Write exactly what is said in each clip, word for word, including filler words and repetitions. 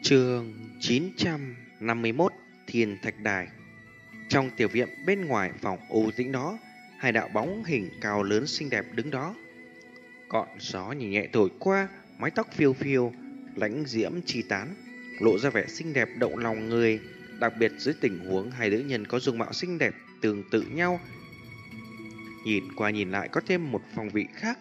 Chương chín trăm năm mươi mốt Thiên Thạch Đài. Trong tiểu viện bên ngoài phòng u tĩnh đó, hai đạo bóng hình cao lớn xinh đẹp đứng đó. Cọn gió nhẹ nhẹ thổi qua, mái tóc phiêu phiêu, lãnh diễm chi tán, lộ ra vẻ xinh đẹp động lòng người. Đặc biệt dưới tình huống hai nữ nhân có dung mạo xinh đẹp tương tự nhau, nhìn qua nhìn lại có thêm một phong vị khác.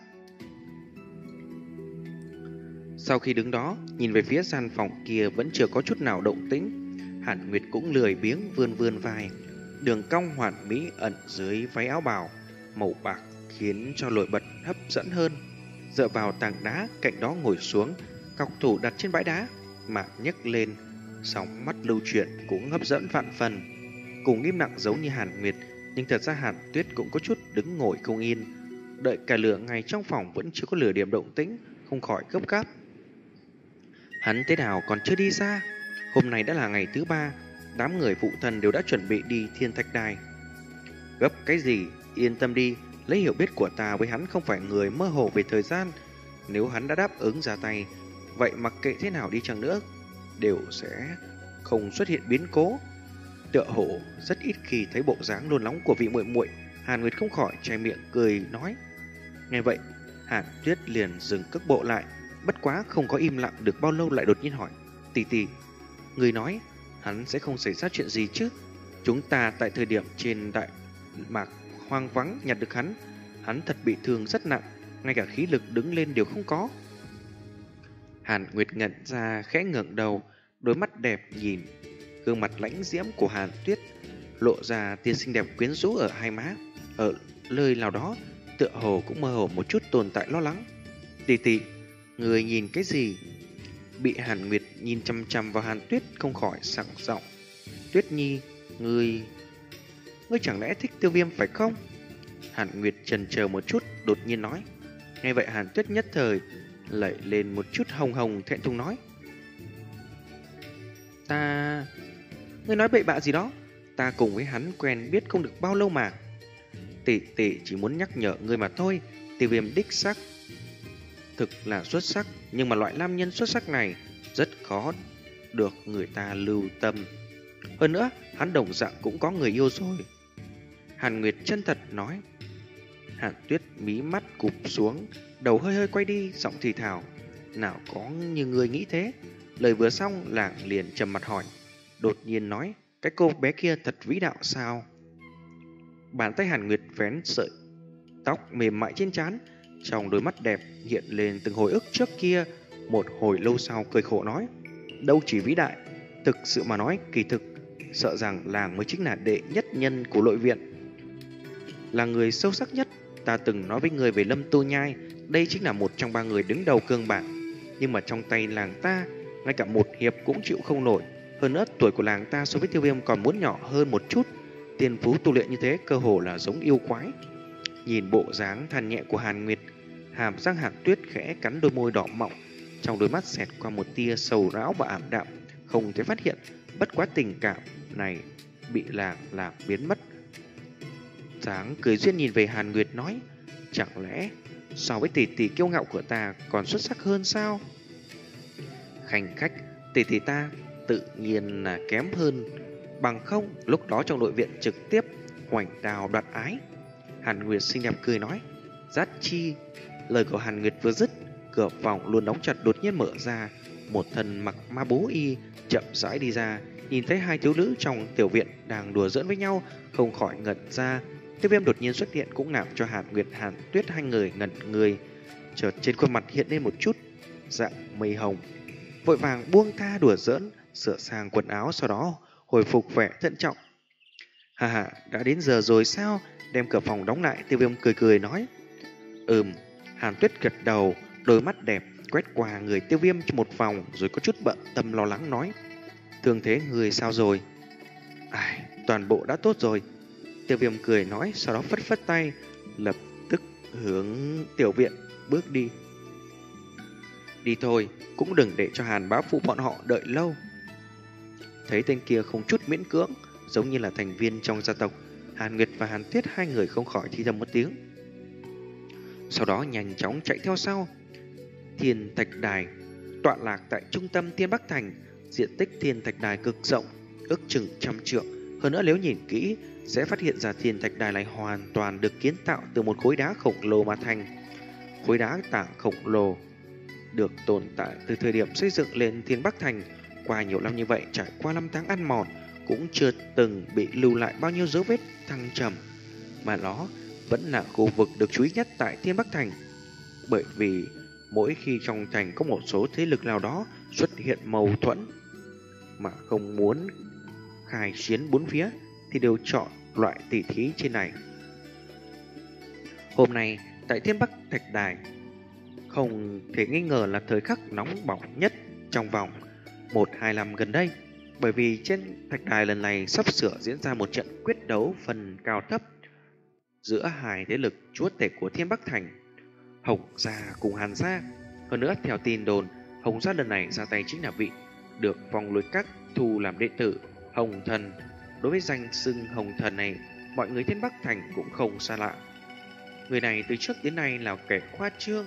Sau khi đứng đó, nhìn về phía gian phòng kia vẫn chưa có chút nào động tĩnh, Hàn Nguyệt cũng lười biếng vươn vươn vai, đường cong hoàn mỹ ẩn dưới váy áo bào màu bạc khiến cho nổi bật hấp dẫn hơn. Dựa vào tảng đá cạnh đó ngồi xuống, cọc thủ đặt trên bãi đá mà nhấc lên, sóng mắt lưu chuyển cũng hấp dẫn vạn phần. Cùng im lặng giống như Hàn Nguyệt, nhưng thật ra Hàn Tuyết cũng có chút đứng ngồi không yên. Đợi cả lửa ngày trong phòng vẫn chưa có lửa điểm động tĩnh, không khỏi gấp gáp. Hắn thế nào còn chưa đi ra? Hôm nay đã là ngày thứ ba, đám người phụ thần đều đã chuẩn bị đi Thiên Thạch Đài. Gấp cái gì? Yên tâm đi, lấy hiểu biết của ta với hắn không phải người mơ hồ về thời gian. Nếu hắn đã đáp ứng ra tay, vậy mặc kệ thế nào đi chăng nữa, đều sẽ không xuất hiện biến cố. Tựa hồ rất ít khi thấy bộ dáng nôn nóng của vị muội muội, Hàn Nguyệt không khỏi che miệng cười nói. Nghe vậy, Hàn Tuyết liền dừng cước bộ lại. Bất quá không có im lặng được bao lâu lại đột nhiên hỏi, tỷ tỷ, người nói hắn sẽ không xảy ra chuyện gì chứ? Chúng ta tại thời điểm trên đại mạc hoang vắng nhặt được hắn, hắn thật bị thương rất nặng, ngay cả khí lực đứng lên đều không có. Hàn Nguyệt ngẩn ra khẽ ngẩng đầu, đôi mắt đẹp nhìn gương mặt lãnh diễm của Hàn Tuyết, lộ ra tia xinh đẹp quyến rũ ở hai má. Ở nơi nào đó, tựa hồ cũng mơ hồ một chút tồn tại lo lắng. Tỷ tỷ, người nhìn cái gì? Bị Hàn Nguyệt nhìn chăm chăm vào Hàn Tuyết không khỏi sảng giọng. Tuyết Nhi, người... Ngươi chẳng lẽ thích Tiêu Viêm phải không? Hàn Nguyệt chần chờ một chút, đột nhiên nói. Nghe vậy Hàn Tuyết nhất thời lẩy lên một chút hồng hồng thẹn thùng nói. Ta... Ngươi nói bậy bạ gì đó? Ta cùng với hắn quen biết không được bao lâu mà. Tỷ tỷ chỉ muốn nhắc nhở ngươi mà thôi. Tiêu Viêm đích xác thực là xuất sắc, nhưng mà loại nam nhân xuất sắc này rất khó được người ta lưu tâm. Hơn nữa, hắn đồng dạng cũng có người yêu rồi. Hàn Nguyệt chân thật nói. Hàn Tuyết mí mắt cụp xuống, đầu hơi hơi quay đi, giọng thì thào. Nào có như người nghĩ thế. Lời vừa xong, làng liền trầm mặt hỏi. Đột nhiên nói, cái cô bé kia thật vĩ đạo sao? Bàn tay Hàn Nguyệt vén sợi tóc mềm mại trên trán, trong đôi mắt đẹp hiện lên từng hồi ức trước kia. Một hồi lâu sau cười khổ nói, đâu chỉ vĩ đại, thực sự mà nói kỳ thực sợ rằng làng mới chính là đệ nhất nhân của nội viện, là người sâu sắc nhất. Ta từng nói với người về Lâm Tu Nhai, đây chính là một trong ba người đứng đầu cương bảng, nhưng mà trong tay làng ta ngay cả một hiệp cũng chịu không nổi. Hơn nữa tuổi của làng ta so với Tiêu Viêm còn muốn nhỏ hơn một chút. Tiên phú tu luyện như thế cơ hồ là giống yêu quái. Nhìn bộ dáng than nhẹ của Hàn Nguyệt, hàm răng Hàn Tuyết khẽ cắn đôi môi đỏ mọng, trong đôi mắt xẹt qua một tia sầu não và ảm đạm, không thể phát hiện bất quá tình cảm này bị làng làm biến mất. Dáng cười duyên nhìn về Hàn Nguyệt nói, chẳng lẽ so với tỷ tỷ kiêu ngạo của ta còn xuất sắc hơn sao? Khanh khách, tỷ tỷ ta tự nhiên là kém hơn, bằng không lúc đó trong nội viện trực tiếp hoành đào đoạt ái. Hàn Nguyệt xinh đẹp cười nói, Giác Chi. Lời của Hàn Nguyệt vừa dứt, cửa phòng luôn đóng chặt đột nhiên mở ra, một thân mặc ma bố y chậm rãi đi ra. Nhìn thấy hai thiếu nữ trong tiểu viện đang đùa giỡn với nhau, không khỏi ngẩn ra. Tiêu Viêm đột nhiên xuất hiện cũng làm cho Hàn Nguyệt, Hàn Tuyết hai người ngẩn người. Chợt trên khuôn mặt hiện lên một chút dạng mây hồng, vội vàng buông tha đùa giỡn, sửa sang quần áo, sau đó hồi phục vẻ thận trọng. Hà hà, đã đến giờ rồi sao? Đem cửa phòng đóng lại. Tiêu Viêm cười cười nói. Ừm. Hàn Tuyết gật đầu, đôi mắt đẹp quét qua người Tiêu Viêm cho một vòng, rồi có chút bận tâm lo lắng nói, thương thế người sao rồi? Ai, toàn bộ đã tốt rồi. Tiêu Viêm cười nói, sau đó phất phất tay, lập tức hướng tiểu viện bước đi. Đi thôi, cũng đừng để cho Hàn bá phụ bọn họ đợi lâu. Thấy tên kia không chút miễn cưỡng, giống như là thành viên trong gia tộc, Hàn Nguyệt và Hàn Tuyết hai người không khỏi thi thầm một tiếng, sau đó nhanh chóng chạy theo sau. Thiên Thạch Đài tọa lạc tại trung tâm Tiên Bắc Thành, Diện tích thiên thạch đài cực rộng, ước chừng trăm trượng. Hơn nữa nếu nhìn kỹ, sẽ phát hiện ra thiên thạch đài này hoàn toàn được kiến tạo từ một khối đá khổng lồ mà thành. Khối đá tảng khổng lồ được tồn tại từ thời điểm xây dựng lên Thiên Bắc Thành. Qua nhiều năm như vậy, trải qua năm tháng ăn mòn, cũng chưa từng bị lưu lại bao nhiêu dấu vết thăng trầm, mà nó vẫn là khu vực được chú ý nhất tại Thiên Bắc Thành. Bởi vì mỗi khi trong thành có một số thế lực nào đó xuất hiện mâu thuẫn mà không muốn khai chiến bốn phía, thì đều chọn loại tỷ thí trên này. Hôm nay tại Thiên Bắc Thạch Đài không thể nghi ngờ là thời khắc nóng bỏng nhất trong vòng một hai năm gần đây, bởi vì trên thạch đài lần này sắp sửa diễn ra một trận quyết đấu phần cao thấp giữa hai thế lực chúa tể của Thiên Bắc Thành, Hồng Gia cùng Hàn Gia. Hơn nữa, theo tin đồn, Hồng Gia lần này ra tay chính là vị được vòng lối các thu làm đệ tử Hồng Thần. Đối với danh xưng Hồng Thần này, mọi người Thiên Bắc Thành cũng không xa lạ. Người này từ trước đến nay là kẻ khoa trương,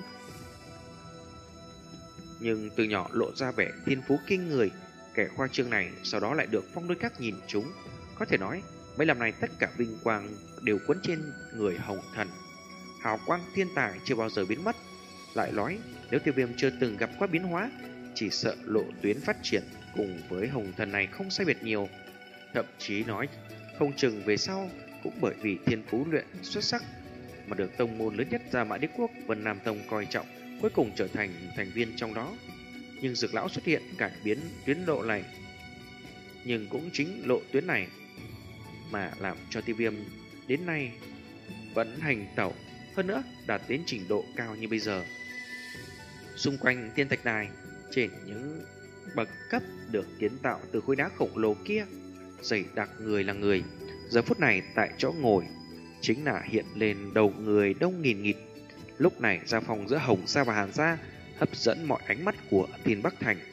nhưng từ nhỏ lộ ra vẻ thiên phú kinh người. Kẻ khoa trương này sau đó lại được phong đôi các nhìn chúng. Có thể nói mấy năm nay tất cả vinh quang đều quấn trên người Hồng Thần. Hào quang thiên tài chưa bao giờ biến mất. Lại nói nếu Tiêu Viêm chưa từng gặp qua biến hóa, chỉ sợ lộ tuyến phát triển cùng với Hồng Thần này không sai biệt nhiều. Thậm chí nói không chừng về sau cũng bởi vì thiên phú luyện xuất sắc mà được tông môn lớn nhất Gia Mã Đế Quốc Vân Nam Tông coi trọng, cuối cùng trở thành thành viên trong đó. Nhưng Dược Lão xuất hiện cải biến tuyến độ này, nhưng cũng chính lộ tuyến này mà làm cho Tiêu Viêm đến nay vẫn hành tẩu, hơn nữa đạt đến trình độ cao như bây giờ. Xung quanh Thiên Thạch Đài, trên những bậc cấp được kiến tạo từ khối đá khổng lồ kia, dày đặc người là người. Giờ phút này tại chỗ ngồi chính là hiện lên đầu người đông nghìn nghịt. Lúc này giao phòng giữa Hồng Gia và Hàn Gia hấp dẫn mọi ánh mắt của Thiên Bắc Thành.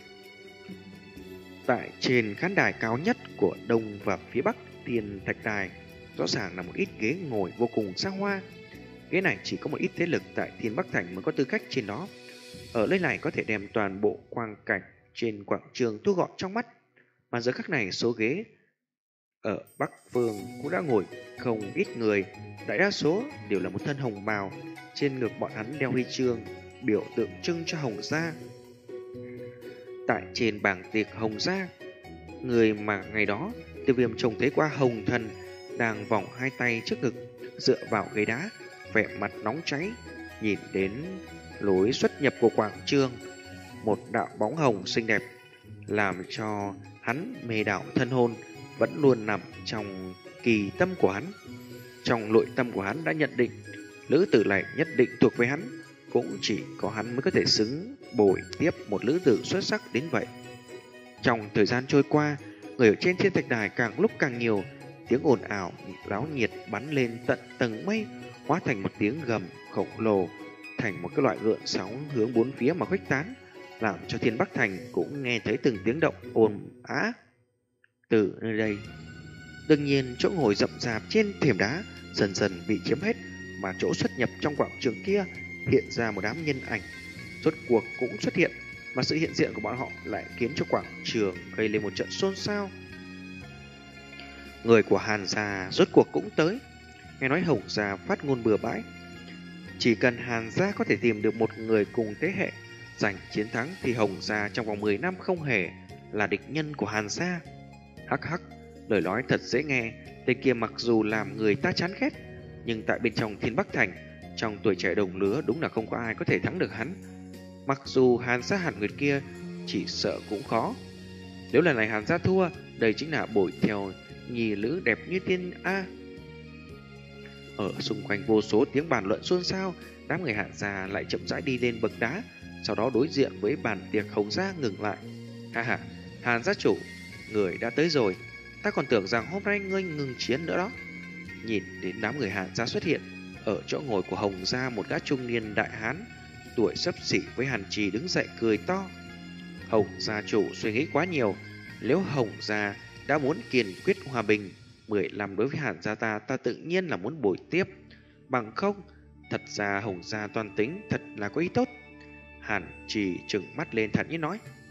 Tại trên khán đài cao nhất của đông và phía bắc Thiên Thạch Đài, rõ ràng là một ít ghế ngồi vô cùng xa hoa. Ghế này chỉ có một ít thế lực tại Thiên Bắc Thành mới có tư cách trên đó. Ở nơi này có thể đem toàn bộ quang cảnh trên quảng trường thu gọn trong mắt. Mà giờ khắc này số ghế ở Bắc Phương cũng đã ngồi không ít người, đại đa số đều là một thân hồng bào, trên ngực bọn hắn đeo huy chương biểu tượng trưng cho Hồng Gia. Tại trên bảng tiệc Hồng Gia, người mà ngày đó Tiêu Viêm trông thấy qua Hồng Thần đang vòng hai tay trước ngực dựa vào ghế đá, vẻ mặt nóng cháy, nhìn đến lối xuất nhập của quảng trường, một đạo bóng hồng xinh đẹp làm cho hắn mê đảo thân hồn vẫn luôn nằm trong kỳ tâm của hắn. Trong nội tâm của hắn đã nhận định nữ tử này nhất định thuộc về hắn, cũng chỉ có hắn mới có thể xứng bồi tiếp một nữ tử xuất sắc đến vậy. Trong thời gian trôi qua, người ở trên Thiên Thạch Đài càng lúc càng nhiều, tiếng ồn ào náo nhiệt bắn lên tận tầng mây, hóa thành một tiếng gầm khổng lồ, thành một cái loại gợn sóng hướng bốn phía mà khuếch tán, làm cho Thiên Bắc Thành cũng nghe thấy từng tiếng động ồn ào từ nơi đây. Đương nhiên chỗ ngồi rậm rạp trên thềm đá dần dần bị chiếm hết, mà chỗ xuất nhập trong quảng trường kia hiện ra một đám nhân ảnh rốt cuộc cũng xuất hiện, mà sự hiện diện của bọn họ lại khiến cho quảng trường gây lên một trận xôn xao. Người của Hàn Gia rốt cuộc cũng tới. Nghe nói Hồng Gia phát ngôn bừa bãi, chỉ cần Hàn Gia có thể tìm được một người cùng thế hệ giành chiến thắng thì Hồng Gia trong vòng mười năm không hề là địch nhân của Hàn Gia. Hắc hắc, lời nói thật dễ nghe, tên kia mặc dù làm người ta chán ghét, nhưng tại bên trong Thiên Bắc Thành, trong tuổi trẻ đồng lứa đúng là không có ai có thể thắng được hắn. Mặc dù Hàn Gia Hàn Nguyệt kia chỉ sợ cũng khó. Nếu lần này Hàn Gia thua, đây chính là bội theo nhì nữ đẹp như tiên A. Ở xung quanh vô số tiếng bàn luận xôn xao, đám người Hàn Gia lại chậm rãi đi lên bậc đá, sau đó đối diện với bàn tiệc Hồng Gia ngừng lại. Ha ha, Hàn gia chủ, người đã tới rồi, ta còn tưởng rằng hôm nay ngươi ngừng chiến nữa đó. Nhìn đến đám người Hàn Gia xuất hiện, ở chỗ ngồi của Hồng Gia một gã trung niên đại hán tuổi xấp xỉ với Hàn Trì đứng dậy cười to. Hồng gia chủ suy nghĩ quá nhiều, nếu Hồng Gia đã muốn kiên quyết hòa bình, mười năm đối với Hàn gia ta, ta tự nhiên là muốn bồi tiếp. Bằng không, thật ra Hồng Gia toan tính thật là có ý tốt. Hàn Trì trừng mắt lên thản nhiên nói.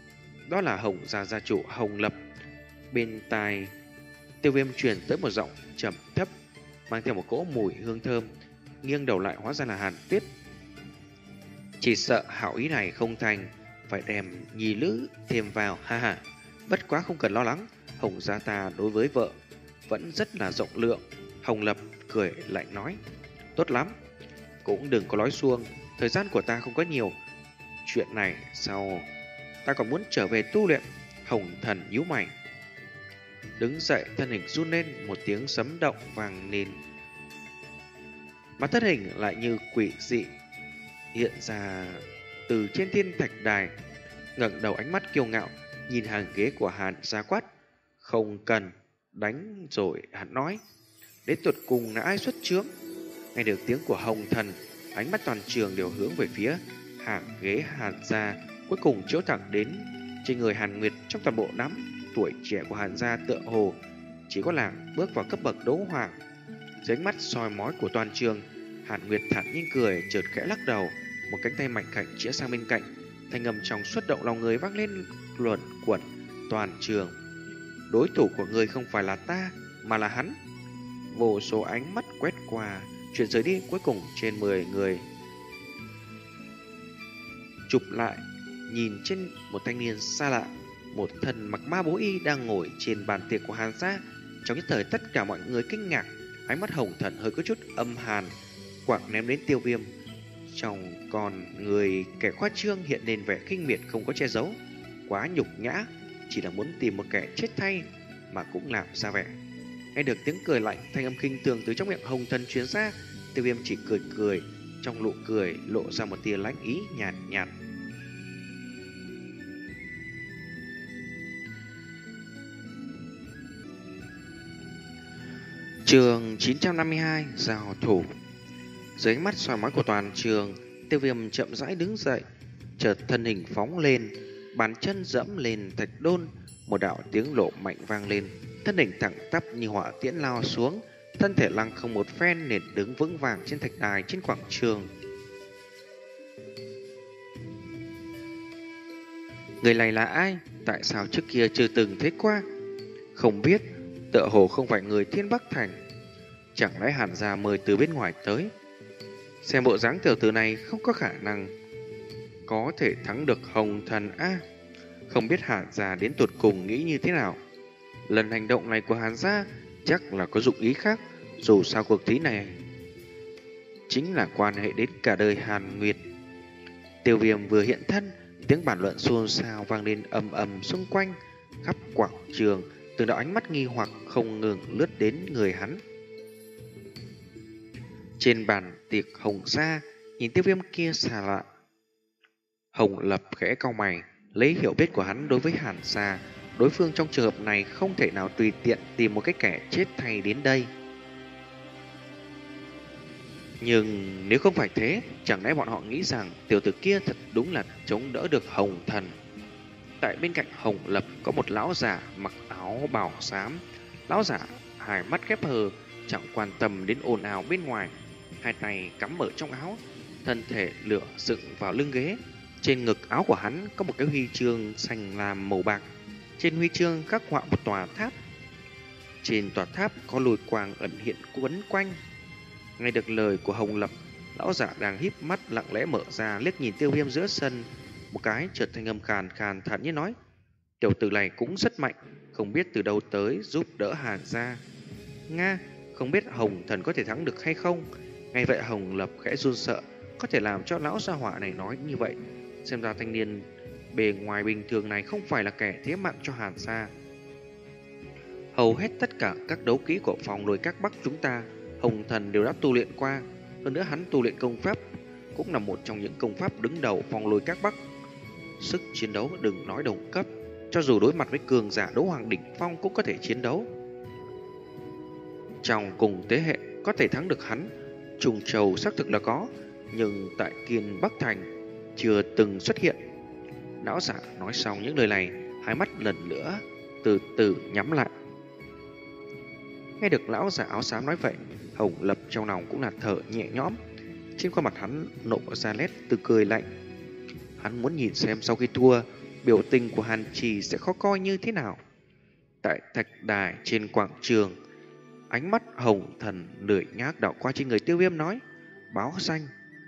đó là Hồng gia gia chủ Hồng Lập. Bên tai Tiêu Viêm truyền tới một giọng trầm thấp, mang theo một cỗ mùi hương thơm. Nghiêng đầu lại hóa ra là Hàn Tuyết. Chỉ sợ hảo ý này không thành, phải đem nhì lữ thêm vào, ha ha. Bất quá không cần lo lắng, Hồng gia ta đối với vợ vẫn rất là rộng lượng. Hồng Lập cười lạnh nói, tốt lắm, cũng đừng có nói suông, thời gian của ta không có nhiều. Chuyện này sau ta còn muốn trở về tu luyện. Hồng Thần nhíu mày, đứng dậy, thân hình run lên, một tiếng sấm động vang lên, mà thân hình lại như quỷ dị hiện ra từ trên thiên thạch đài. Ngẩng đầu, ánh mắt kiêu ngạo nhìn hàng ghế của Hàn gia quát, không cần đánh rồi. Hắn nói, đến tuột cùng là ai xuất chướng? Nghe được tiếng của Hồng Thần, ánh mắt toàn trường đều hướng về phía hàng ghế Hàn gia, cuối cùng chiếu thẳng đến trên người Hàn Nguyệt. Trong toàn bộ đám tuổi trẻ của Hàn gia tựa hồ chỉ có nàng bước vào cấp bậc đấu hoàng. Dưới ánh mắt soi mói của toàn trường, Hàn Nguyệt thản nhiên cười, chợt khẽ lắc đầu, một cánh tay mạnh khảnh chĩa sang bên cạnh, thanh âm trong xuất động lòng người vang lên luẩn quẩn toàn trường. Đối thủ của người không phải là ta, mà là hắn. Vô số ánh mắt quét qua, chuyển rời đi, cuối cùng trên mười người chụp lại, nhìn trên một thanh niên xa lạ, một thân mặc ma bố y đang ngồi trên bàn tiệc của Hàn gia. Trong nhất thời tất cả mọi người kinh ngạc, ánh mắt Hồng Thần hơi có chút âm hàn, quảng ném đến Tiêu Viêm. Trong con người kẻ khoa trương hiện lên vẻ khinh miệt không có che giấu, quá nhục nhã, chỉ là muốn tìm một kẻ chết thay mà cũng làm ra vẻ. Nghe được tiếng cười lạnh, thanh âm khinh thường từ trong miệng Hồng Thần truyền ra, Tiêu Viêm chỉ cười cười, trong nụ cười lộ ra một tia lãnh ý nhàn nhạt, nhạt. Chương chín trăm năm mươi hai, giao thủ. Dưới ánh mắt soi mói của toàn trường, Tiêu Viêm chậm rãi đứng dậy, chợt thân hình phóng lên, bàn chân dẫm lên thạch đôn, một đạo tiếng lộ mạnh vang lên, thân hình thẳng tắp như hỏa tiễn lao xuống, thân thể lăng không một phen liền đứng vững vàng trên thạch đài trên quảng trường. Người này là ai? Tại sao trước kia chưa từng thấy qua? Không biết, tựa hồ không phải người Thiên Bắc Thành. Chẳng lẽ Hàn gia mời từ bên ngoài tới? Xem bộ dáng tiểu tử này không có khả năng có thể thắng được Hồng Thần a. Không biết Hàn gia đến tột cùng nghĩ như thế nào. Lần hành động này của Hàn gia chắc là có dụng ý khác. Dù sao cuộc thi này chính là quan hệ đến cả đời Hàn Nguyệt. Tiêu Viêm vừa hiện thân, tiếng bàn luận xôn xao vang lên ầm ầm xung quanh khắp quảng trường. Từng đạo ánh mắt nghi hoặc không ngừng lướt đến người hắn. Trên bàn tiệc Hồng gia, nhìn Tiêu Viêm kia xa lạ, Hồng Lập khẽ cau mày, lấy hiểu biết của hắn đối với Hàn gia, đối phương trong trường hợp này không thể nào tùy tiện tìm một cái kẻ chết thay đến đây. Nhưng nếu không phải thế, chẳng lẽ bọn họ nghĩ rằng tiểu tử kia thật đúng là chống đỡ được Hồng Thần? Tại bên cạnh Hồng Lập có một lão giả mặc áo bào xám. Lão giả hai mắt khép hờ, chẳng quan tâm đến ồn ào bên ngoài, hai tay cắm ở trong áo, thân thể lửa dựng vào lưng ghế. Trên ngực áo của hắn có một cái huy chương xanh lam màu bạc. Trên huy chương khắc họa một tòa tháp. Trên tòa tháp có lồi quang ẩn hiện quấn quanh. Nghe được lời của Hồng Lập, lão giả đang híp mắt lặng lẽ mở ra, liếc nhìn Tiêu Viêm giữa sân một cái, chợt thanh âm khàn khàn thản nhiên nói: tiểu tử này cũng rất mạnh, không biết từ đâu tới giúp đỡ Hàn gia. Nga, không biết Hồng Thần có thể thắng được hay không? Ngay vậy Hồng Lập khẽ run sợ, có thể làm cho lão gia hỏa này nói như vậy. Xem ra thanh niên bề ngoài bình thường này không phải là kẻ thế mạng cho Hàn gia. Hầu hết tất cả các đấu kỹ của phòng lôi các Bắc chúng ta, Hồng Thần đều đã tu luyện qua. Hơn nữa hắn tu luyện công pháp cũng là một trong những công pháp đứng đầu phòng lôi các Bắc. Sức chiến đấu đừng nói đồng cấp, cho dù đối mặt với cường giả đấu hoàng đỉnh phong cũng có thể chiến đấu. Trong cùng thế hệ có thể thắng được hắn, Trùng Châu xác thực là có, nhưng tại Kiên Bắc Thành chưa từng xuất hiện. Lão giả nói xong những lời này, hai mắt lần nữa từ từ nhắm lại. Nghe được lão giả áo xám nói vậy, Hồng Lập trong lòng cũng là thở nhẹ nhõm. Trên khuôn mặt hắn nộ ra nét từ cười lạnh. Hắn muốn nhìn xem sau khi thua, biểu tình của Hàn Trì sẽ khó coi như thế nào. Tại thạch đài trên quảng trường, ánh mắt Hồng Thần lười nhác đảo qua trên người Tiêu Viêm nói: báo danh.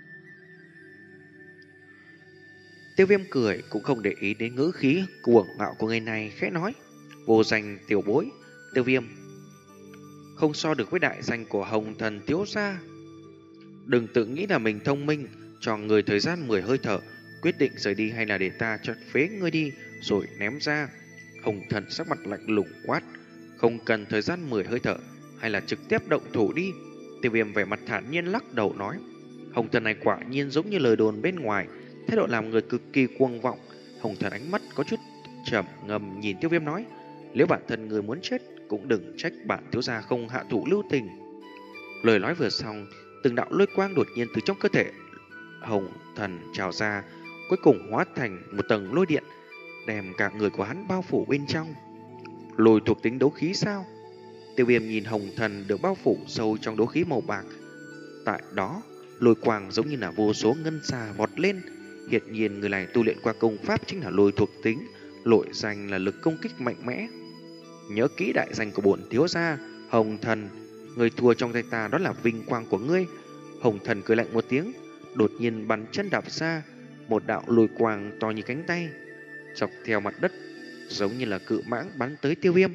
Tiêu Viêm cười cũng không để ý đến ngữ khí cuồng ngạo của người này, khẽ nói: vô danh tiểu bối. Tiêu Viêm không so được với đại danh của Hồng Thần thiếu gia. Đừng tự nghĩ là mình thông minh, cho người thời gian mười hơi thở quyết định rời đi, hay là để ta cho phế ngươi đi rồi ném ra. Hồng Thần sắc mặt lạnh lùng quát: không cần thời gian mười hơi thở, hay là trực tiếp động thủ đi. Tiêu Viêm vẻ mặt thản nhiên lắc đầu nói: Hồng Thần này quả nhiên giống như lời đồn bên ngoài, thái độ làm người cực kỳ cuồng vọng. Hồng Thần ánh mắt có chút trầm ngầm nhìn Tiêu Viêm nói: nếu bản thân người muốn chết, cũng đừng trách bản thiếu gia không hạ thủ lưu tình. Lời nói vừa xong, từng đạo lôi quang đột nhiên từ trong cơ thể Hồng Thần trào ra, cuối cùng hóa thành một tầng lôi điện, đem cả người của hắn bao phủ bên trong. Lôi thuộc tính đấu khí sao? Tiêu Viêm nhìn Hồng Thần được bao phủ sâu trong đấu khí màu bạc. Tại đó, lôi quang giống như là vô số ngân xà vọt lên. Hiển nhiên người này tu luyện qua công pháp chính là lôi thuộc tính, nội danh là lực công kích mạnh mẽ. Nhớ kỹ đại danh của bổn thiếu gia, Hồng Thần. Người thua trong tay ta đó là vinh quang của ngươi. Hồng Thần cười lạnh một tiếng, đột nhiên bắn chân đạp ra, một đạo lôi quang to như cánh tay, dọc theo mặt đất, giống như là cự mãng bắn tới Tiêu Viêm.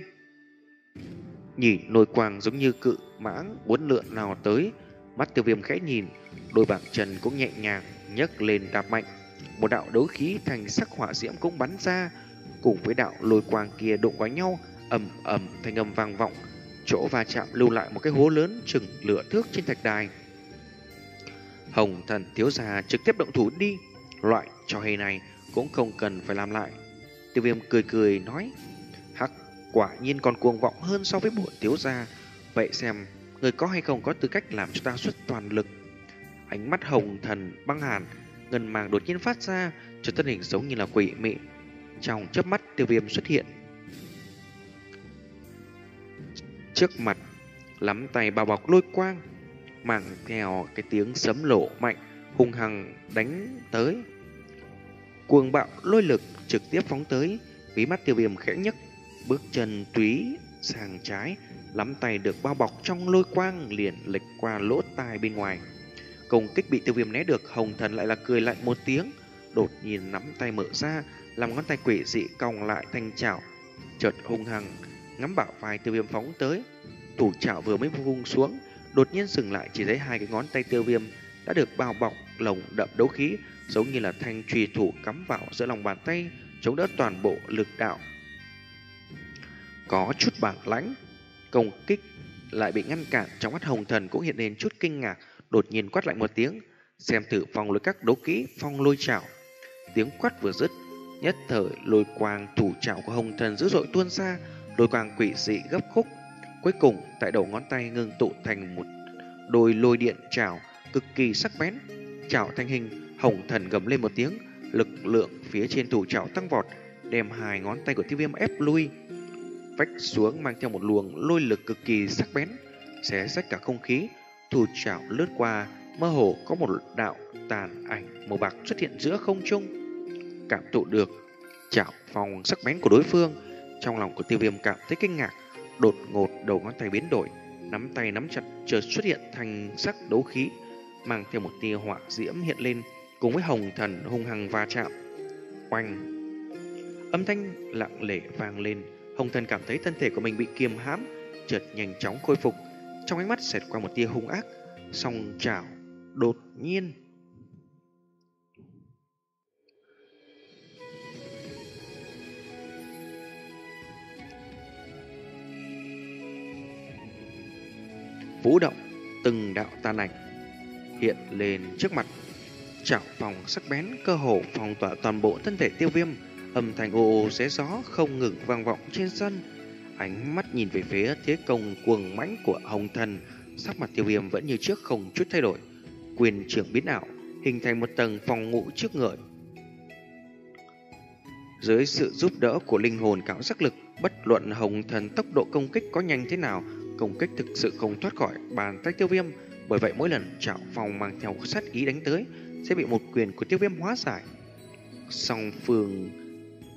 Nhìn lôi quang giống như cự mãng uốn lượn nào tới, mắt Tiêu Viêm khẽ nhìn, đôi bàn chân cũng nhẹ nhàng nhấc lên đạp mạnh, một đạo đấu khí thành sắc hỏa diễm cũng bắn ra, cùng với đạo lôi quang kia đụng vào nhau, ầm ầm thanh âm vang vọng, chỗ va chạm lưu lại một cái hố lớn chừng lửa thước trên thạch đài. Hồng Thần thiếu gia trực tiếp động thủ đi, loại trò hề này cũng không cần phải làm lại. Tiêu Viêm cười cười nói: hắc, quả nhiên còn cuồng vọng hơn so với bổn thiếu gia. Vậy xem người có hay không có tư cách làm cho ta xuất toàn lực. Ánh mắt Hồng Thần băng hàn, ngân màng đột nhiên phát ra, cho thân hình giống như là quỷ mị. Trong chớp mắt, Tiêu Viêm xuất hiện trước mặt, lắm tay bao bọc lôi quang, mang theo cái tiếng sấm nổ mạnh, hung hăng đánh tới. Cuồng bạo lôi lực trực tiếp phóng tới, mí mắt Tiêu Viêm khẽ nhấc, bước chân túy sang trái, lắm tay được bao bọc trong lôi quang liền lệch qua lỗ tai bên ngoài. Công kích bị Tiêu Viêm né được, Hồng Thần lại là cười lạnh một tiếng, đột nhiên nắm tay mở ra, làm ngón tay quỷ dị cong lại thành chảo, chợt hung hăng ngắm bạo vai Tiêu Viêm phóng tới. Thủ chảo vừa mới vung xuống, đột nhiên dừng lại, chỉ thấy hai cái ngón tay Tiêu Viêm đã được bao bọc lồng đậm đấu khí, giống như là thanh chùy thủ cắm vào giữa lòng bàn tay, chống đỡ toàn bộ lực đạo. Có chút bản lãnh, công kích lại bị ngăn cản. Trong mắt Hồng Thần cũng hiện lên chút kinh ngạc, đột nhiên quát lạnh một tiếng: xem thử phong lôi các đấu kỹ phong lôi chảo. Tiếng quát vừa dứt, nhất thời lôi quang thủ chảo của Hồng Thần dữ dội tuôn ra, lôi quang quỷ dị gấp khúc, cuối cùng tại đầu ngón tay ngưng tụ thành một đôi lôi điện chảo cực kỳ sắc bén. Chảo thành hình, Hồng Thần gầm lên một tiếng, lực lượng phía trên thủ chảo tăng vọt, đem hai ngón tay của Tiêu Viêm ép lui, vách xuống, mang theo một luồng lôi lực cực kỳ sắc bén, xé rách cả không khí. Thủ chảo lướt qua, mơ hồ có một đạo tàn ảnh màu bạc xuất hiện giữa không trung. Cảm thụ được chảo phong sắc bén của đối phương, trong lòng của Tiêu Viêm cảm thấy kinh ngạc, đột ngột đầu ngón tay biến đổi, nắm tay nắm chặt chợt xuất hiện thành sắc đấu khí, mang theo một tia hỏa diễm hiện lên, cùng với Hồng Thần hung hăng va chạm. Oanh! Âm thanh lặng lẽ vang lên. Hồng Thần cảm thấy thân thể của mình bị kiềm hãm, chợt nhanh chóng khôi phục, trong ánh mắt xẹt qua một tia hung ác, song chảo đột nhiên vũ động, từng đạo tàn ảnh hiện lên trước mặt. Chảo phòng sắc bén cơ hồ phòng tỏa toàn bộ thân thể Tiêu Viêm, âm thanh ồ ồ xé gió không ngừng vang vọng trên sân. Ánh mắt nhìn về phía thế công cuồng mãnh của Hồng Thần, sắc mặt Tiêu Viêm vẫn như trước không chút thay đổi, quyền trưởng biến ảo, hình thành một tầng phòng ngự trước người. Dưới sự giúp đỡ của linh hồn cảm giác lực, bất luận Hồng Thần tốc độ công kích có nhanh thế nào, công kích thực sự không thoát khỏi bàn tay Tiêu Viêm. Bởi vậy mỗi lần chảo phòng mang theo sát ý đánh tới sẽ bị một quyền của Tiêu Viêm hóa giải. Song phương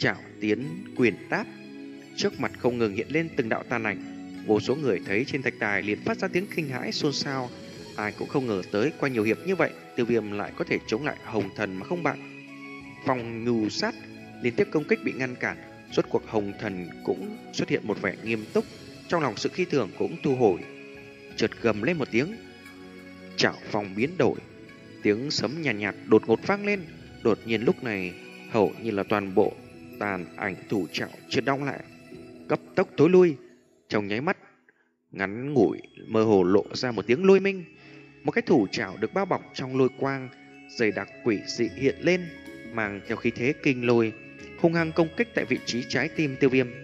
chảo tiến quyền đáp. Trước mặt không ngừng hiện lên từng đạo tàn ảnh. Vô số người thấy trên thạch đài liền phát ra tiếng kinh hãi xôn xao. Ai cũng không ngờ tới qua nhiều hiệp như vậy, Tiêu Viêm lại có thể chống lại Hồng Thần mà không bại. Phòng nhu sát liên tiếp công kích bị ngăn cản. Rốt cuộc Hồng Thần cũng xuất hiện một vẻ nghiêm túc, trong lòng sự khi thường cũng thu hồi. Chợt gầm lên một tiếng, chảo phòng biến đổi. Tiếng sấm nhàn nhạt, nhạt đột ngột vang lên. Đột nhiên lúc này hầu như là toàn bộ tàn ảnh thủ chảo chợt đong lại, cấp tốc tối lui. Trong nháy mắt ngắn ngủi mơ hồ lộ ra một tiếng lôi minh. Một cái thủ chảo được bao bọc trong lôi quang dày đặc quỷ dị hiện lên, mang theo khí thế kinh lôi, hung hăng công kích tại vị trí trái tim Tiêu Viêm.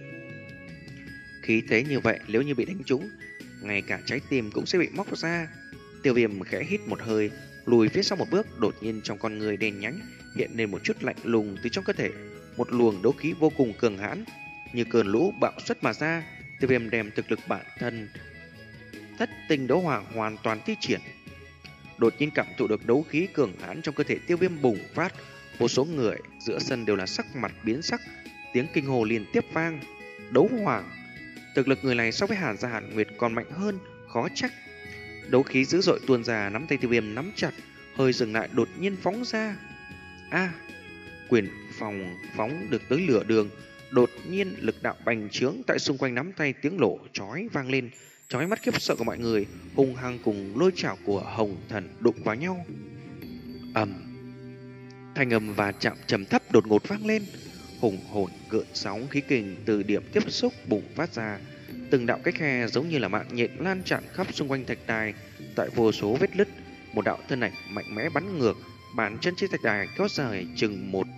Khí thế như vậy nếu như bị đánh trúng, ngay cả trái tim cũng sẽ bị móc ra. Tiêu Viêm khẽ hít một hơi, lùi phía sau một bước. Đột nhiên trong con người đen nhánh hiện lên một chút lạnh lùng từ trong cơ thể. Một luồng đấu khí vô cùng cường hãn như cơn lũ bạo xuất mà ra. Tiêu Viêm đem thực lực bản thân thất tinh đấu hỏa hoàn toàn thi triển. Đột nhiên cảm thụ được đấu khí cường hãn trong cơ thể Tiêu Viêm bùng phát. Vô số người giữa sân đều là sắc mặt biến sắc, tiếng kinh hồ liên tiếp vang. Đấu hoàng, thực lực người này so với Hàn Gia Hàn Nguyệt còn mạnh hơn, khó trách. Đấu khí dữ dội tuôn ra, nắm tay Tiêu Viêm nắm chặt, hơi dừng lại đột nhiên phóng ra. A, à, quyền phòng phóng được tới lửa đường. Đột nhiên lực đạo bành trướng tại xung quanh nắm tay, tiếng lộ chói vang lên. Trong ánh mắt khiếp sợ của mọi người, hung hăng cùng lôi chảo của Hồng Thần đụng vào nhau. Ầm, thanh âm và chạm trầm thấp đột ngột vang lên. Hùng hồn gợn sóng khí kình từ điểm tiếp xúc bùng phát ra. Từng đạo cái khe giống như là mạng nhện lan tràn khắp xung quanh thạch đài. Tại vô số vết nứt, một đạo thân ảnh mạnh mẽ bắn ngược, bàn chân trên thạch đài kéo dài chừng một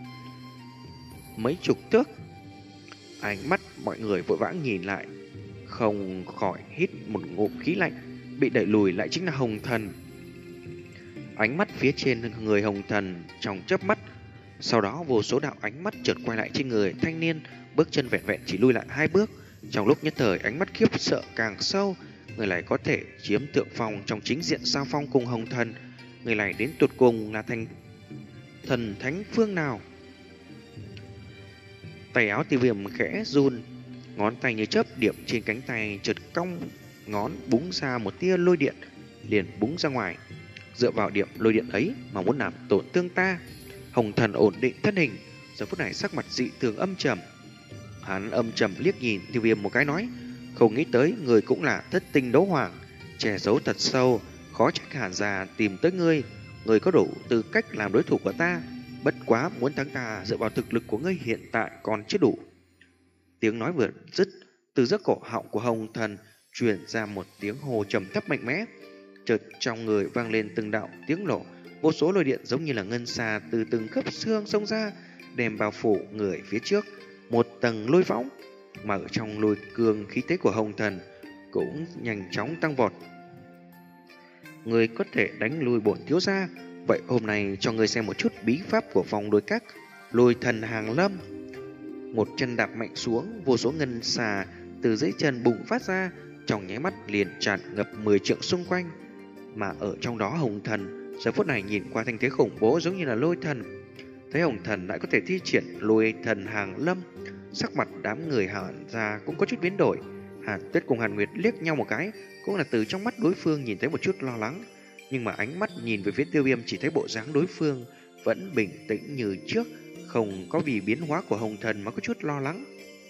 mấy chục thước. Ánh mắt mọi người vội vã nhìn lại, không khỏi hít một ngụm khí lạnh. Bị đẩy lùi lại chính là Hồng Thần. Ánh mắt phía trên người Hồng Thần trong chớp mắt, sau đó vô số đạo ánh mắt chợt quay lại trên người thanh niên, bước chân vẹn vẹn chỉ lui lại hai bước. Trong lúc nhất thời ánh mắt khiếp sợ càng sâu. Người này có thể chiếm thượng phong trong chính diện giao phong cùng Hồng Thần. Người này đến tột cùng là thành thần thánh phương nào? Tay áo Tiêu Viêm khẽ run, ngón tay như chớp điểm trên cánh tay chợt cong ngón búng ra một tia lôi điện, liền búng ra ngoài. Dựa vào điểm lôi điện ấy mà muốn làm tổn thương ta. Hồng Thần ổn định thân hình, giờ phút này sắc mặt dị thường âm trầm. Hắn âm trầm liếc nhìn Tiêu Viêm một cái nói, không nghĩ tới người cũng là thất tinh đấu hoàng, che giấu thật sâu, khó trách Hàn gia tìm tới ngươi. Ngươi có đủ tư cách làm đối thủ của ta, bất quá muốn thắng ta dựa vào thực lực của ngươi hiện tại còn chưa đủ. Tiếng nói vừa dứt, từ giữa cổ họng của Hồng Thần truyền ra một tiếng hồ trầm thấp mạnh mẽ. Chợt trong người vang lên từng đạo tiếng nổ, vô số lôi điện giống như là ngân xa từ từng khớp xương xông ra, đem bao phủ người phía trước một tầng lôi võng. Mà ở trong lôi cương, khí thế của Hồng Thần cũng nhanh chóng tăng vọt. Người có thể đánh lui bổn thiếu gia, vậy hôm nay cho người xem một chút bí pháp của vòng đối các Lôi Thần Hàng Lâm. Một chân đạp mạnh xuống, vô số ngân xà từ dưới chân bùng phát ra, trong nháy mắt liền tràn ngập mười trượng xung quanh. Mà ở trong đó Hồng Thần giờ phút này nhìn qua thanh thế khủng bố giống như là lôi thần. Thấy Hồng Thần lại có thể thi triển Lôi Thần Hàng Lâm, sắc mặt đám người Hàn gia cũng có chút biến đổi. Hàn Tuyết cùng Hàn Nguyệt liếc nhau một cái, cũng là từ trong mắt đối phương nhìn thấy một chút lo lắng, nhưng mà ánh mắt nhìn về phía Tiêu Viêm chỉ thấy bộ dáng đối phương vẫn bình tĩnh như trước, không có vì biến hóa của Hồng Thần mà có chút lo lắng.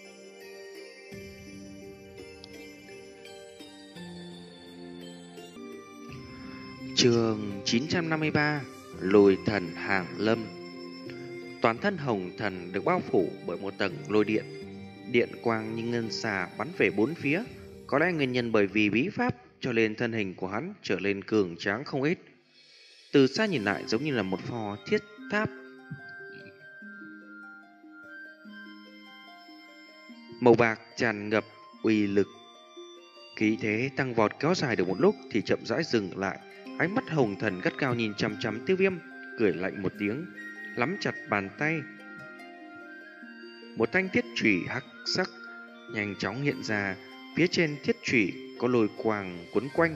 Chương chín trăm năm mươi ba, Lôi Thần Hàng Lâm. Toàn thân Hồng Thần được bao phủ bởi một tầng lôi điện, điện quang như ngân xà bắn về bốn phía. Có lẽ nguyên nhân bởi vì bí pháp cho nên thân hình của hắn trở lên cường tráng không ít. Từ xa nhìn lại giống như là một phò thiết tháp màu bạc tràn ngập uy lực. Khí thế tăng vọt kéo dài được một lúc thì chậm rãi dừng lại. Ánh mắt Hồng Thần gắt gao nhìn chằm chằm Tiêu Viêm, cười lạnh một tiếng, nắm chặt bàn tay. Một thanh thiết chủy hắc sắc nhanh chóng hiện ra, phía trên thiết chủy có lôi quang quấn quanh.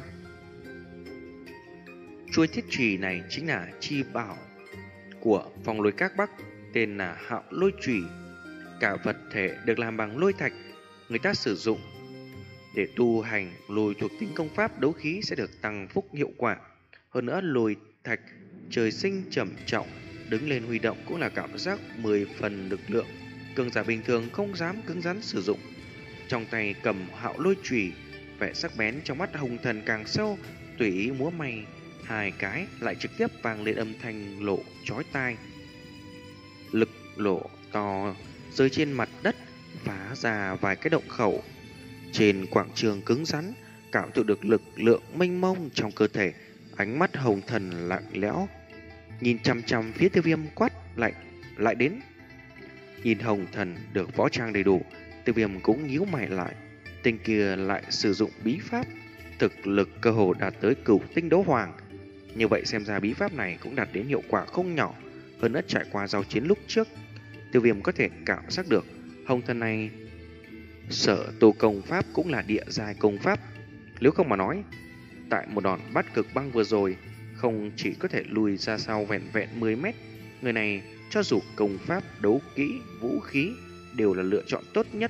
Chuôi thiết chủy này chính là chi bảo của vòng lôi các Bắc, tên là Hạo Lôi Chủy. cả vật thể được làm bằng lôi thạch. Người ta sử dụng để tu hành lôi thuộc tính công pháp đấu khí sẽ được tăng phúc hiệu quả. Hơn nữa lôi thạch trời sinh trầm trọng, đứng lên huy động cũng là cảm giác mười phần lực lượng. Cường giả bình thường không dám cứng rắn sử dụng. Trong tay cầm hạo lôi chùy, vẻ sắc bén trong mắt Hồng Thần càng sâu, tùy ý múa may hai cái lại trực tiếp vang lên âm thanh lộ chói tai. Lực lộ to rơi trên mặt đất, phá ra vài cái động khẩu. Trên quảng trường cứng rắn, cảm thụ được lực lượng mênh mông trong cơ thể, ánh mắt Hồng Thần lạnh lẽo, nhìn chăm chăm phía Tiêu Viêm quát lạnh lại đến. Nhìn Hồng Thần được võ trang đầy đủ, Tiêu Viêm cũng nhíu mày lại. Tên kia lại sử dụng bí pháp, thực lực cơ hồ đạt tới cửu tinh đấu hoàng. Như vậy xem ra bí pháp này cũng đạt đến hiệu quả không nhỏ. Hơn nữa trải qua giao chiến lúc trước, Tiêu Viêm có thể cảm giác được Hồng Thần này sở tu công pháp cũng là địa giai công pháp. Nếu không mà nói, tại một đòn bắt cực băng vừa rồi, không chỉ có thể lùi ra sau vẹn vẹn mười mét, người này cho dù công pháp, đấu kỹ, vũ khí đều là lựa chọn tốt nhất.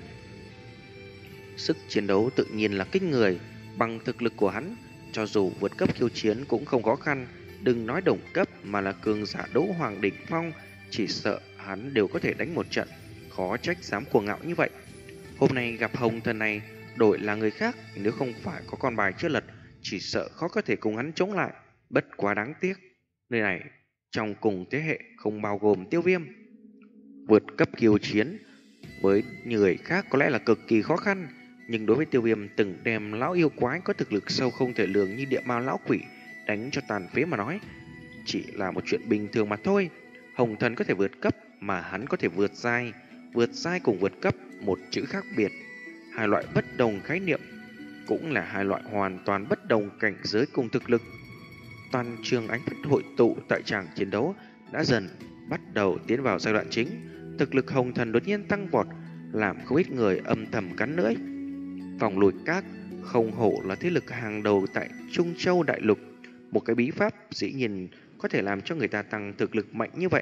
Sức chiến đấu tự nhiên là kinh người, bằng thực lực của hắn, cho dù vượt cấp khiêu chiến cũng không khó khăn. Đừng nói đồng cấp mà là cường giả đấu hoàng đỉnh phong, chỉ sợ hắn đều có thể đánh một trận, khó trách dám cuồng ngạo như vậy. Hôm nay gặp Hồng Thần này, đổi là người khác, nếu không phải có con bài chưa lật, chỉ sợ khó có thể cùng hắn chống lại. Bất quá đáng tiếc, nơi này trong cùng thế hệ không bao gồm Tiêu Viêm. Vượt cấp khiêu chiến với người khác có lẽ là cực kỳ khó khăn, nhưng đối với Tiêu Viêm từng đem lão yêu quái có thực lực sâu không thể lường như địa ma lão quỷ đánh cho tàn phế mà nói, chỉ là một chuyện bình thường mà thôi. Hồng Thần có thể vượt cấp mà hắn có thể vượt giai, vượt giai cùng vượt cấp một chữ khác biệt, hai loại bất đồng khái niệm, cũng là hai loại hoàn toàn bất đồng cảnh giới cùng thực lực. Toàn trường ánh mắt hội tụ tại tràng chiến đấu đã dần bắt đầu tiến vào giai đoạn chính. Thực lực Hồng Thần đột nhiên tăng vọt, làm không ít người âm thầm cắn lưỡi. Vòng lùi các không hổ là thế lực hàng đầu tại Trung Châu đại lục, một cái bí pháp dĩ nhiên có thể làm cho người ta tăng thực lực mạnh như vậy.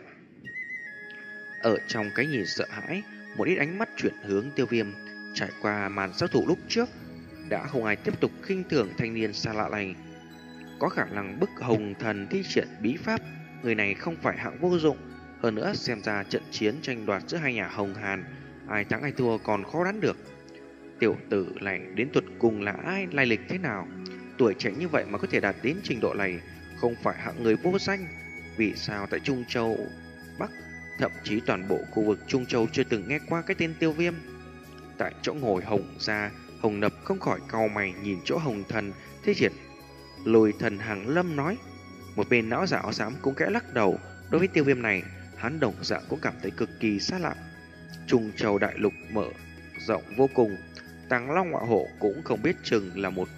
Ở trong cái nhìn sợ hãi, một ít ánh mắt chuyển hướng Tiêu Viêm. Trải qua màn giao thủ lúc trước, đã không ai tiếp tục khinh thường thanh niên xa lạ này. Có khả năng bức Hồng Thần thi triển bí pháp, người này không phải hạng vô dụng. Hơn nữa xem ra trận chiến tranh đoạt giữa hai nhà Hồng Hàn, ai thắng ai thua còn khó đoán được. Tiểu tử này đến tuột cùng là ai, lai lịch thế nào? Tuổi trẻ như vậy mà có thể đạt đến trình độ này, không phải hạng người vô danh. Vì sao tại Trung Châu Bắc, thậm chí toàn bộ khu vực Trung Châu chưa từng nghe qua cái tên Tiêu Viêm? Tại chỗ ngồi Hồng gia, Hồng Nập không khỏi cau mày nhìn chỗ Hồng Thần thi triển Lôi Thần Hàng Lâm nói. Một bên lão giả áo xám cũng kẽ lắc đầu. Đối với Tiêu Viêm này, hắn đồng dạng cũng cảm thấy cực kỳ xa lạ. Trung Châu đại lục mở rộng vô cùng, Tàng Long Ngọa Hổ cũng không biết chừng là một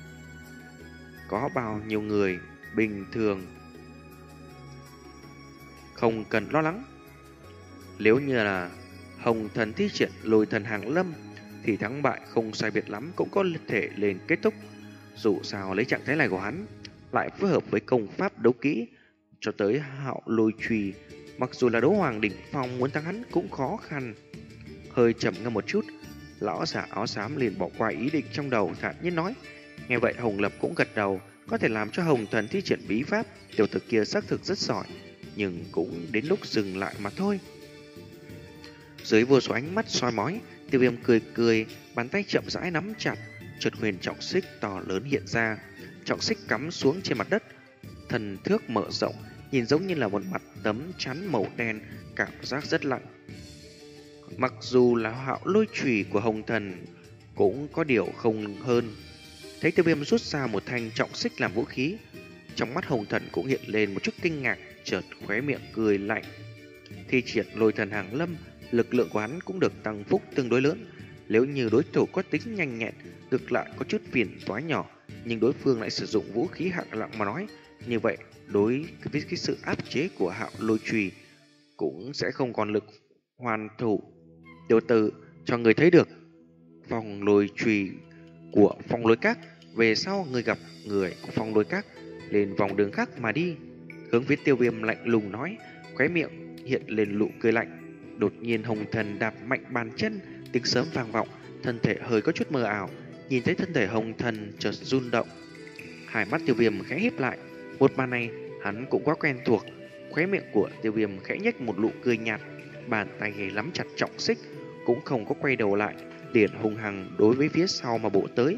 có bao nhiêu người bình thường không cần lo lắng. Nếu như là Hồng Thần thi triển Lôi Thần Hàng Lâm thì thắng bại không sai biệt lắm cũng có thể lên kết thúc. Dù sao lấy trạng thái này của hắn lại phối hợp với công pháp đấu kỹ cho tới hạo lôi chùy, mặc dù là đấu hoàng đỉnh phong muốn thắng hắn cũng khó khăn. Hơi chậm ngâm một chút, lão giả áo xám liền bỏ qua ý định trong đầu, thản nhiên nói. Nghe vậy Hồng Lập cũng gật đầu, có thể làm cho Hồng Thần thi triển bí pháp, tiểu tử kia xác thực rất giỏi, nhưng cũng đến lúc dừng lại mà thôi. Dưới vô số ánh mắt soi mói, Tiêu Viêm cười cười, bàn tay chậm rãi nắm chặt, chợt huyền trọng xích to lớn hiện ra, trọng xích cắm xuống trên mặt đất, thần thước mở rộng, nhìn giống như là một mặt tấm chắn màu đen, cảm giác rất lạnh. Mặc dù là hạo lôi chùy của Hồng Thần cũng có điều không hơn. Thấy Tiêu Viêm rút ra một thanh trọng xích làm vũ khí, trong mắt Hồng Thần cũng hiện lên một chút kinh ngạc, chợt khóe miệng cười lạnh. Thi triển Lôi Thần Hàng Lâm, lực lượng của hắn cũng được tăng phúc tương đối lớn. Nếu như đối thủ có tính nhanh nhẹn, ngược lại có chút phiền toái nhỏ, nhưng đối phương lại sử dụng vũ khí hạng nặng mà nói, như vậy đối với cái sự áp chế của hạo lôi chùy cũng sẽ không còn lực hoàn thủ. Tiểu tử, cho người thấy được phong lôi chùy của phong lôi các, về sau người gặp người của phong lôi các lên vòng đường khác mà đi. Hướng phía Tiêu Viêm lạnh lùng nói, khóe miệng hiện lên nụ cười lạnh. Đột nhiên Hồng Thần đạp mạnh bàn chân, tiếng sớm vang vọng, thân thể hơi có chút mờ ảo. Nhìn thấy thân thể Hồng Thần chợt run động, hai mắt Tiêu Viêm khẽ híp lại. Một màn này hắn cũng quá quen thuộc. Khóe miệng của Tiêu Viêm khẽ nhếch một nụ cười nhạt, bàn tay nắm chặt trọng xích, cũng không có quay đầu lại, liền hung hăng đối với phía sau mà bổ tới.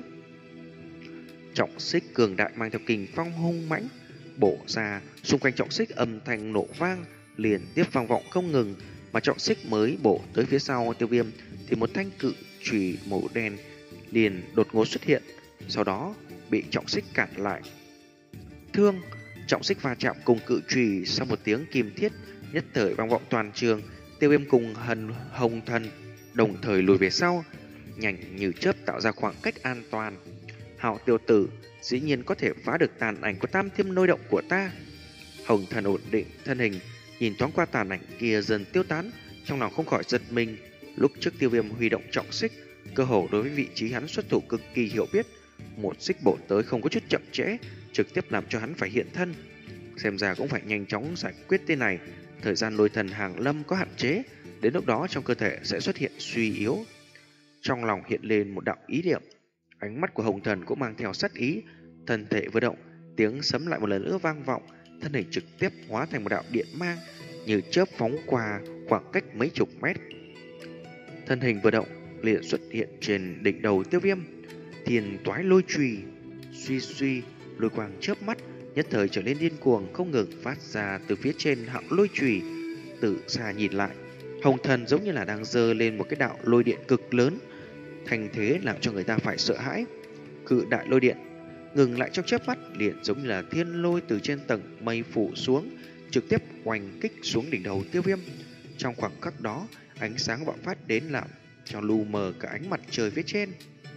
Trọng xích cường đại mang theo kình phong hung mãnh bổ ra, xung quanh trọng xích âm thanh nổ vang, liền tiếp vang vọng không ngừng. Mà trọng xích mới bổ tới phía sau Tiêu Viêm thì một thanh cự chùy màu đen liền đột ngột xuất hiện, sau đó bị trọng xích cản lại. Thương, trọng xích va chạm cùng cự chùy sau một tiếng kim thiết nhất thời vang vọng toàn trường. Tiêu Viêm cùng Hần Hồng Thần đồng thời lùi về sau, nhanh như chớp tạo ra khoảng cách an toàn. Hảo tiểu tử, dĩ nhiên có thể phá được tàn ảnh của tam thiêm lôi động của ta. Hồng Thần ổn định thân hình, nhìn thoáng qua tàn ảnh kia dần tiêu tán, trong lòng không khỏi giật mình. Lúc trước Tiêu Viêm huy động trọng xích, cơ hồ đối với vị trí hắn xuất thủ cực kỳ hiểu biết, một xích bổ tới không có chút chậm trễ, trực tiếp làm cho hắn phải hiện thân. Xem ra cũng phải nhanh chóng giải quyết tên này. Thời gian lôi thần hàng lâm có hạn chế, đến lúc đó trong cơ thể sẽ xuất hiện suy yếu. Trong lòng hiện lên một đạo ý niệm, ánh mắt của Hồng Thần cũng mang theo sát ý. Thân thể vừa động, tiếng sấm lại một lần nữa vang vọng, thân hình trực tiếp hóa thành một đạo điện mang, như chớp phóng qua khoảng cách mấy chục mét. Thân hình vừa động liền xuất hiện trên đỉnh đầu Tiêu Viêm. Thiên toái lôi chùy, suy suy, lôi quang chớp mắt, nhất thời trở nên điên cuồng, không ngừng phát ra từ phía trên họng lôi chùy. Từ xa nhìn lại, Hồng Thần giống như là đang giơ lên một cái đạo lôi điện cực lớn, thành thế làm cho người ta phải sợ hãi. Cự đại lôi điện ngừng lại trong chớp mắt, liền giống như là thiên lôi từ trên tầng mây phủ xuống, trực tiếp oanh kích xuống đỉnh đầu Tiêu Viêm. Trong khoảng khắc đó, ánh sáng bạo phát đến làm cho lu mờ cả ánh mặt trời phía trên.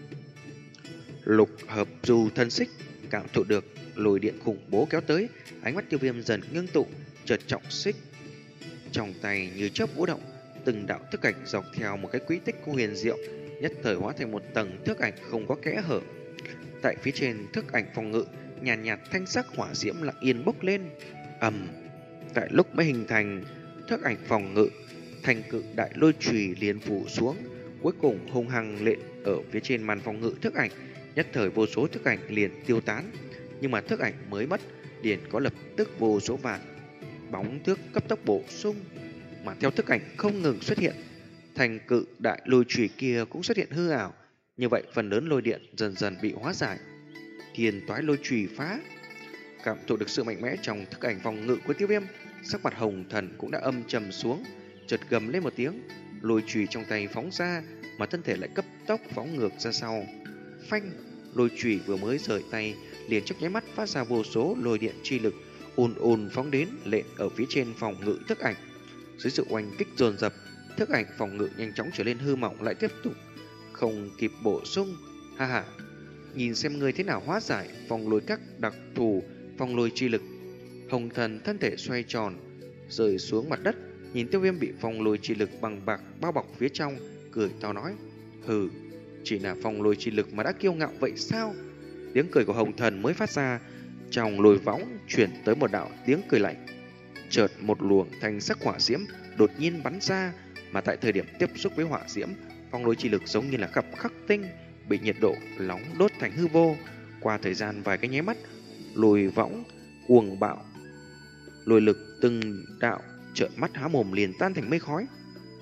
Lục hợp dù thân xích cảm thụ được lôi điện khủng bố kéo tới, ánh mắt Tiêu Viêm dần ngưng tụ, chợt trọng xích trong tay như chớp vũ động, từng đạo thức ảnh dọc theo một cái quỹ tích của huyền diệu, nhất thời hóa thành một tầng thức ảnh không có kẽ hở. Tại phía trên thức ảnh phòng ngự, nhàn nhạt, nhạt thanh sắc hỏa diễm lặng yên bốc lên. Ầm, tại lúc mới hình thành thức ảnh phòng ngự, thành cự đại lôi chùy liền phủ xuống, cuối cùng hung hăng lện ở phía trên màn phòng ngự thức ảnh. Nhất thời vô số thức ảnh liền tiêu tán, nhưng mà thức ảnh mới mất liền có lập tức vô số vạn bóng thước cấp tốc bổ sung, mà theo thức ảnh không ngừng xuất hiện, thành cự đại lôi chùy kia cũng xuất hiện hư ảo. Như vậy phần lớn lôi điện dần dần bị hóa giải. Thiên toái lôi chùy phá. Cảm thụ được sự mạnh mẽ trong thức ảnh phòng ngự của Tiêu Viêm, sắc mặt Hồng Thần cũng đã âm trầm xuống, chợt gầm lên một tiếng, lôi chùy trong tay phóng ra, mà thân thể lại cấp tốc phóng ngược ra sau. Phanh, lôi chùy vừa mới rời tay, liền trong nháy mắt phát ra vô số lôi điện chi lực ùn ùn phóng đến lện ở phía trên phòng ngự thức ảnh. Dưới sự oanh kích dồn dập, thức ảnh phòng ngự nhanh chóng trở nên hư mỏng, lại tiếp tục không kịp bổ sung. Ha ha, nhìn xem ngươi thế nào hóa giải phòng lôi các đặc thù phòng lôi chi lực. Hồng Thần thân thể xoay tròn rơi xuống mặt đất, nhìn Tiêu Viêm bị phòng lôi chi lực bằng bạc bao bọc phía trong, cười to nói: hừ, chỉ là phòng lôi chi lực mà đã kiêu ngạo vậy sao? Tiếng cười của Hồng Thần mới phát ra, trong lôi võng chuyển tới một đạo tiếng cười lạnh. Chợt một luồng thanh sắc hỏa diễm đột nhiên bắn ra, mà tại thời điểm tiếp xúc với hỏa diễm, phong lôi chi lực giống như là gặp khắc tinh, bị nhiệt độ nóng đốt thành hư vô. Qua thời gian vài cái nháy mắt, lôi võng cuồng bạo, lôi lực từng đạo trợn mắt há mồm liền tan thành mây khói.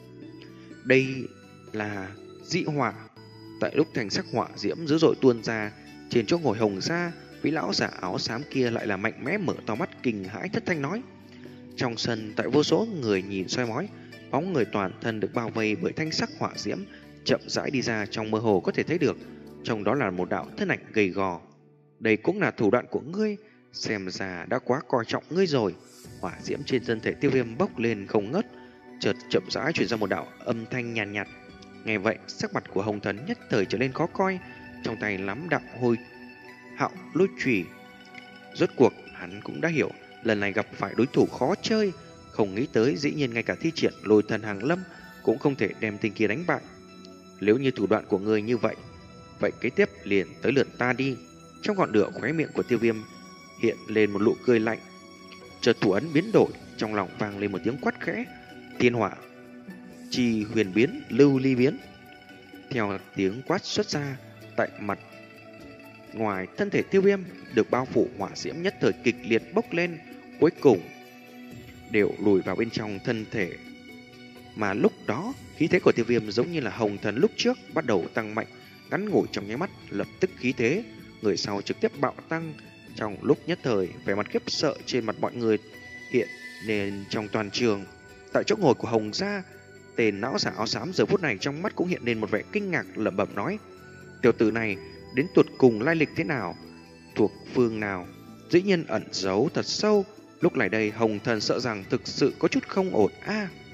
Đây là dị hỏa. Tại lúc thành sắc hỏa diễm dữ dội tuôn ra, trên chỗ ngồi Hồng Sa, vị lão giả áo xám kia lại là mạnh mẽ mở to mắt kinh hãi thất thanh nói. Trong sân, tại vô số người nhìn soi mói, bóng người toàn thân được bao vây bởi thanh sắc hỏa diễm chậm rãi đi ra, trong mơ hồ có thể thấy được trong đó là một đạo thân ảnh gầy gò. Đây cũng là thủ đoạn của ngươi, xem ra đã quá coi trọng ngươi rồi. Hỏa diễm trên thân thể Tiêu Viêm bốc lên không ngớt, chợt chậm rãi truyền ra một đạo âm thanh nhàn nhạt, nhạt. Nghe vậy, sắc mặt của Hồng Thần nhất thời trở nên khó coi, trong tay nắm đạo hôi hạo lôi chùy. Rốt cuộc hắn cũng đã hiểu lần này gặp phải đối thủ khó chơi, không nghĩ tới dĩ nhiên ngay cả thi triển lôi thần hàng lâm cũng không thể đem tên kia đánh bại. Nếu như thủ đoạn của ngươi như vậy, vậy kế tiếp liền tới lượt ta đi. Trong ngọn lửa khóe miệng của Tiêu Viêm hiện lên một nụ cười lạnh, chợt thủ ấn biến đổi, trong lòng vang lên một tiếng quát khẽ. Thiên hỏa Chi huyền biến, lưu ly biến. Theo tiếng quát xuất ra, tại mặt ngoài thân thể Tiêu Viêm được bao phủ hỏa diễm nhất thời kịch liệt bốc lên, cuối cùng đều lùi vào bên trong thân thể. Mà lúc đó, khí thế của Tiêu Viêm giống như là hồng thần lúc trước bắt đầu tăng mạnh, ngắn ngủi trong nháy mắt, lập tức khí thế người sau trực tiếp bạo tăng. Trong lúc nhất thời, vẻ mặt khiếp sợ trên mặt mọi người hiện nên trong toàn trường. Tại chỗ ngồi của Hồng gia, tên não giả áo xám giờ phút này trong mắt cũng hiện lên một vẻ kinh ngạc, lẩm bẩm nói: tiểu tử này đến tuột cùng lai lịch thế nào, thuộc phương nào, dĩ nhiên ẩn giấu thật sâu. Lúc này đây Hồng thần sợ rằng thực sự có chút không ổn a. À,